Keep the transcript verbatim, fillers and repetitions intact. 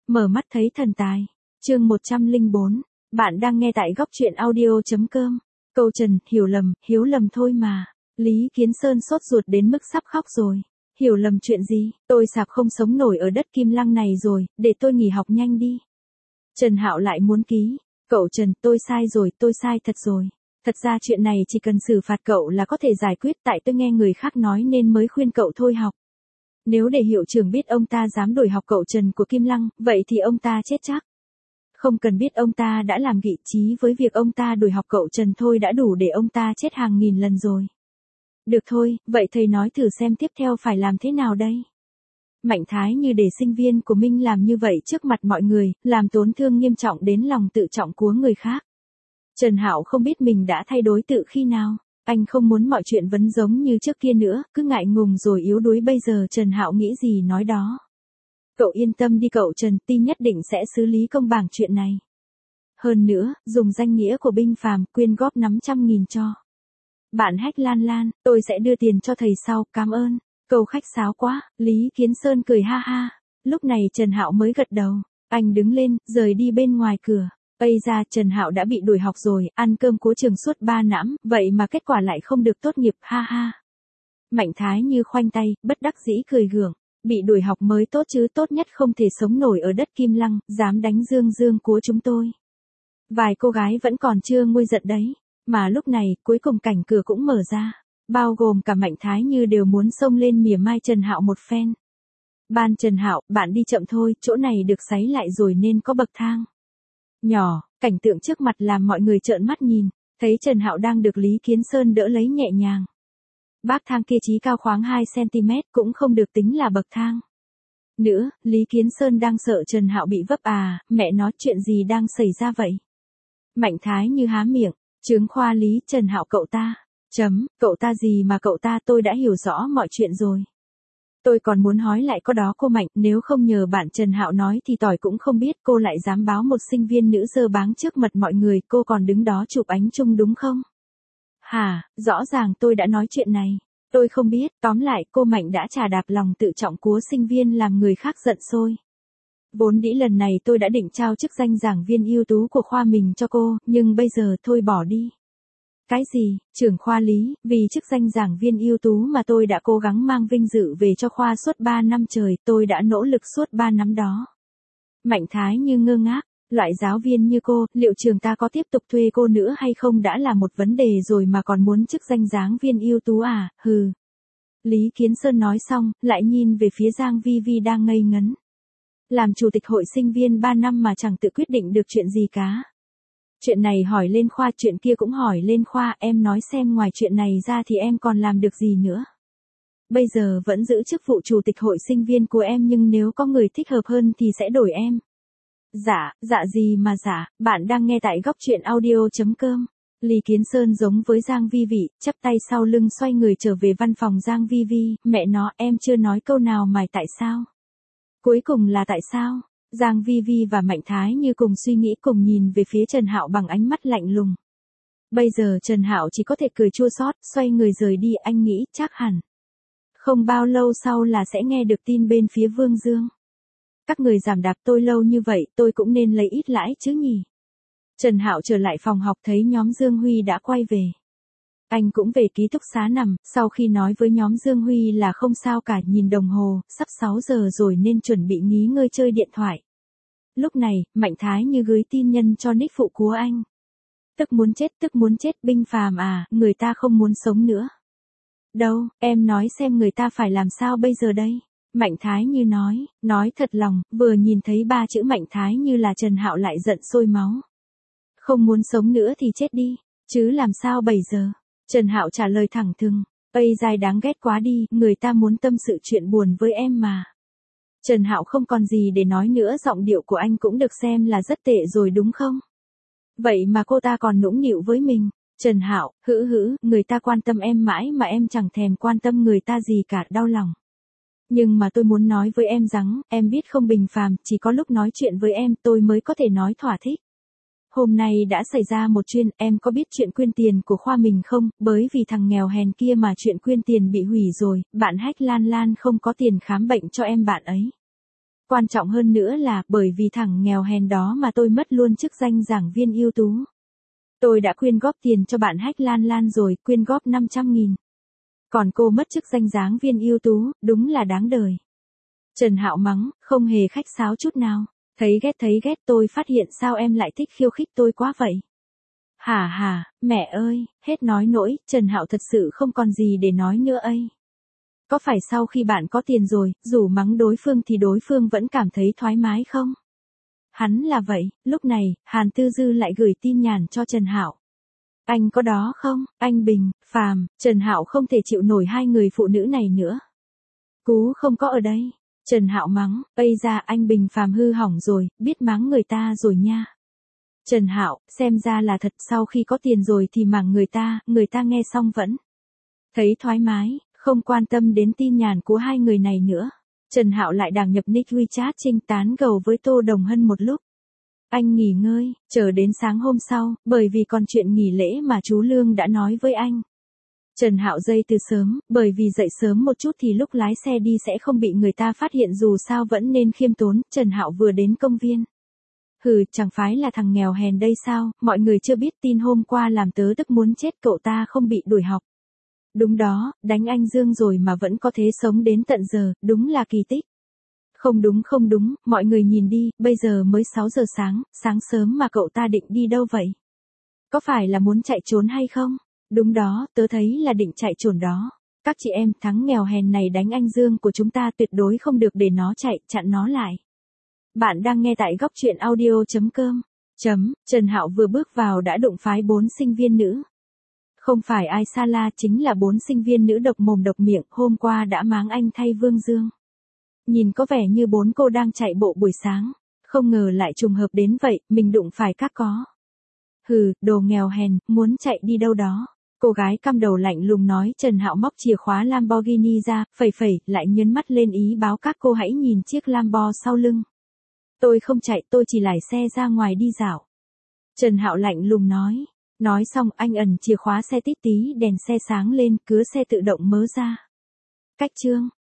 Mở mắt thấy thần tài. Chương một trăm lẻ bốn. Bạn đang nghe tại góc truyện audio chấm com. Câu Trần, hiểu lầm, hiếu lầm thôi mà. Lý Kiến Sơn sốt ruột đến mức sắp khóc rồi. Hiểu lầm chuyện gì? Tôi sạp không sống nổi ở đất Kim Lăng này rồi, để tôi nghỉ học nhanh đi. Trần Hạo lại muốn ký. Cậu Trần, tôi sai rồi, tôi sai thật rồi. Thật ra chuyện này chỉ cần xử phạt cậu là có thể giải quyết, tại tôi nghe người khác nói nên mới khuyên cậu thôi học. Nếu để hiệu trưởng biết ông ta dám đuổi học cậu Trần của Kim Lăng, vậy thì ông ta chết chắc. Không cần biết ông ta đã làm vị trí với việc ông ta đuổi học cậu Trần thôi đã đủ để ông ta chết hàng nghìn lần rồi. Được thôi, vậy thầy nói thử xem tiếp theo phải làm thế nào đây? Mạnh Thái Như để sinh viên của Minh làm như vậy trước mặt mọi người, làm tổn thương nghiêm trọng đến lòng tự trọng của người khác. Trần Hạo không biết mình đã thay đổi tự khi nào. Anh không muốn mọi chuyện vẫn giống như trước kia nữa, cứ ngại ngùng rồi yếu đuối. Bây giờ Trần Hạo nghĩ gì nói đó. Cậu yên tâm đi cậu Trần, Ti nhất định sẽ xử lý công bằng chuyện này. Hơn nữa, dùng danh nghĩa của binh phàm, quyên góp năm trăm nghìn cho bạn Hách Lan Lan, tôi sẽ đưa tiền cho thầy sau, cảm ơn. Câu khách sáo quá, Lý Kiến Sơn cười ha ha. Lúc này Trần Hạo mới gật đầu. Anh đứng lên, rời đi bên ngoài cửa. Ây ra, Trần Hạo đã bị đuổi học rồi, ăn cơm cố trường suốt ba năm, vậy mà kết quả lại không được tốt nghiệp, ha ha. Mạnh Thái Như khoanh tay, bất đắc dĩ cười gượng. Bị đuổi học mới tốt chứ, tốt nhất không thể sống nổi ở đất Kim Lăng, dám đánh Dương Dương của chúng tôi. Vài cô gái vẫn còn chưa nguôi giận đấy, mà lúc này, cuối cùng cảnh cửa cũng mở ra, bao gồm cả Mạnh Thái Như đều muốn xông lên mỉa mai Trần Hạo một phen. Ban Trần Hạo, bạn đi chậm thôi, chỗ này được sấy lại rồi nên có bậc thang nhỏ. Cảnh tượng trước mặt làm mọi người trợn mắt nhìn, thấy Trần Hạo đang được Lý Kiến Sơn đỡ lấy nhẹ nhàng. Bác thang kia chí cao khoảng hai xăng-ti mét cũng không được tính là bậc thang. Nữa, Lý Kiến Sơn đang sợ Trần Hạo bị vấp à, mẹ nói chuyện gì đang xảy ra vậy? Mạnh Thái Như há miệng, chướng khoa Lý, Trần Hạo cậu ta. Chấm, cậu ta gì mà cậu ta, tôi đã hiểu rõ mọi chuyện rồi. Tôi còn muốn hỏi lại có đó cô Mạnh, nếu không nhờ bạn Trần Hạo nói thì tỏi cũng không biết cô lại dám báo một sinh viên nữ dơ báng trước mặt mọi người, cô còn đứng đó chụp ánh chung đúng không? Hả, rõ ràng tôi đã nói chuyện này. Tôi không biết, tóm lại cô Mạnh đã chà đạp lòng tự trọng của sinh viên làm người khác giận sôi. Vốn dĩ lần này tôi đã định trao chức danh giảng viên ưu tú của khoa mình cho cô, nhưng bây giờ thôi bỏ đi. Cái gì, trưởng khoa Lý, vì chức danh giảng viên ưu tú mà tôi đã cố gắng mang vinh dự về cho khoa suốt ba năm trời, tôi đã nỗ lực suốt ba năm đó. Mạnh Thái Như ngơ ngác, loại giáo viên như cô, liệu trường ta có tiếp tục thuê cô nữa hay không đã là một vấn đề rồi mà còn muốn chức danh giảng viên ưu tú à, hừ. Lý Kiến Sơn nói xong, lại nhìn về phía Giang Vi Vi đang ngây ngấn. Làm chủ tịch hội sinh viên ba năm mà chẳng tự quyết định được chuyện gì cả. Chuyện này hỏi lên khoa, chuyện kia cũng hỏi lên khoa, em nói xem ngoài chuyện này ra thì em còn làm được gì nữa. Bây giờ vẫn giữ chức vụ chủ tịch hội sinh viên của em nhưng nếu có người thích hợp hơn thì sẽ đổi em. Dạ, dạ gì mà dạ, bạn đang nghe tại góc truyện audio chấm com. Lý Kiến Sơn giống với Giang Vi Vi, chắp tay sau lưng xoay người trở về văn phòng Giang Vi Vi, mẹ nó, em chưa nói câu nào mà tại sao? Cuối cùng là tại sao? Giang Vi Vi và Mạnh Thái Như cùng suy nghĩ cùng nhìn về phía Trần Hạo bằng ánh mắt lạnh lùng. Bây giờ Trần Hạo chỉ có thể cười chua xót, xoay người rời đi, anh nghĩ chắc hẳn. Không bao lâu sau là sẽ nghe được tin bên phía Vương Dương. Các người giảm đạp tôi lâu như vậy, tôi cũng nên lấy ít lãi chứ nhỉ? Trần Hạo trở lại phòng học thấy nhóm Dương Huy đã quay về. Anh cũng về ký túc xá nằm, sau khi nói với nhóm Dương Huy là không sao cả, nhìn đồng hồ, sắp sáu giờ rồi nên chuẩn bị nghỉ ngơi chơi điện thoại. Lúc này, Mạnh Thái Như gửi tin nhân cho nick phụ của anh. Tức muốn chết, tức muốn chết, binh phàm à, người ta không muốn sống nữa. Đâu, em nói xem người ta phải làm sao bây giờ đây? Mạnh Thái Như nói, nói thật lòng, vừa nhìn thấy ba chữ Mạnh Thái Như là Trần Hạo lại giận sôi máu. Không muốn sống nữa thì chết đi, chứ làm sao bây giờ? Trần Hạo trả lời thẳng thừng, Ây dài đáng ghét quá đi, người ta muốn tâm sự chuyện buồn với em mà. Trần Hạo không còn gì để nói nữa, giọng điệu của anh cũng được xem là rất tệ rồi đúng không? Vậy mà cô ta còn nũng nịu với mình. Trần Hạo, hữ hữ, người ta quan tâm em mãi mà em chẳng thèm quan tâm người ta gì cả, đau lòng. Nhưng mà tôi muốn nói với em rằng, em biết không bình phàm, chỉ có lúc nói chuyện với em tôi mới có thể nói thỏa thích. Hôm nay đã xảy ra một chuyện, em có biết chuyện quyên tiền của khoa mình không, bởi vì thằng nghèo hèn kia mà chuyện quyên tiền bị hủy rồi, bạn Hách Lan Lan không có tiền khám bệnh cho em bạn ấy. Quan trọng hơn nữa là bởi vì thằng nghèo hèn đó mà tôi mất luôn chức danh giảng viên ưu tú. Tôi đã quyên góp tiền cho bạn Hách Lan Lan rồi, quyên góp năm trăm nghìn. Còn cô mất chức danh giảng viên ưu tú, đúng là đáng đời. Trần Hạo mắng, không hề khách sáo chút nào. Thấy ghét thấy ghét, tôi phát hiện sao em lại thích khiêu khích tôi quá vậy. Hả hả, mẹ ơi, hết nói nỗi, Trần Hạo thật sự không còn gì để nói nữa ấy. Có phải sau khi bạn có tiền rồi, dù mắng đối phương thì đối phương vẫn cảm thấy thoải mái không? Hắn là vậy, lúc này, Hàn Tư Dư lại gửi tin nhắn cho Trần Hạo. Anh có đó không? Anh Bình, Phàm, Trần Hạo không thể chịu nổi hai người phụ nữ này nữa. Cú không có ở đây. Trần Hạo mắng, ây ra anh Bình Phàm hư hỏng rồi, biết mắng người ta rồi nha. Trần Hạo, xem ra là thật, sau khi có tiền rồi thì mắng người ta, người ta nghe xong vẫn thấy thoải mái, không quan tâm đến tin nhắn của hai người này nữa. Trần Hạo lại đăng nhập nick WeChat trinh tán gẫu với Tô Đồng Hân một lúc. Anh nghỉ ngơi, chờ đến sáng hôm sau, bởi vì còn chuyện nghỉ lễ mà chú Lương đã nói với anh. Trần Hạo dậy từ sớm, bởi vì dậy sớm một chút thì lúc lái xe đi sẽ không bị người ta phát hiện, dù sao vẫn nên khiêm tốn. Trần Hạo vừa đến công viên. Hừ, chẳng phải là thằng nghèo hèn đây sao, mọi người chưa biết tin hôm qua làm tớ tức muốn chết, cậu ta không bị đuổi học. Đúng đó, đánh anh Dương rồi mà vẫn có thể sống đến tận giờ, đúng là kỳ tích. Không đúng không đúng, mọi người nhìn đi, bây giờ mới sáu giờ sáng, sáng sớm mà cậu ta định đi đâu vậy? Có phải là muốn chạy trốn hay không? Đúng đó, tớ thấy là định chạy trốn đó. Các chị em, thằng nghèo hèn này đánh anh Dương của chúng ta, tuyệt đối không được để nó chạy, chặn nó lại. Bạn đang nghe tại góc truyện audio chấm com. Chấm, Trần Hạo vừa bước vào đã đụng phái bốn sinh viên nữ. Không phải ai xa la, chính là bốn sinh viên nữ độc mồm độc miệng, hôm qua đã máng anh thay Vương Dương. Nhìn có vẻ như bốn cô đang chạy bộ buổi sáng, không ngờ lại trùng hợp đến vậy, mình đụng phải các có. Hừ, đồ nghèo hèn, muốn chạy đi đâu đó. Cô gái căm đầu lạnh lùng nói. Trần Hạo móc chìa khóa Lamborghini ra, phẩy phẩy, lại nhấn mắt lên ý báo các cô hãy nhìn chiếc Lambo sau lưng. Tôi không chạy, tôi chỉ lái xe ra ngoài đi dạo. Trần Hạo lạnh lùng nói. Nói xong anh ẩn chìa khóa xe, tít tí đèn xe sáng lên, cứa xe tự động mớ ra. Cách chương.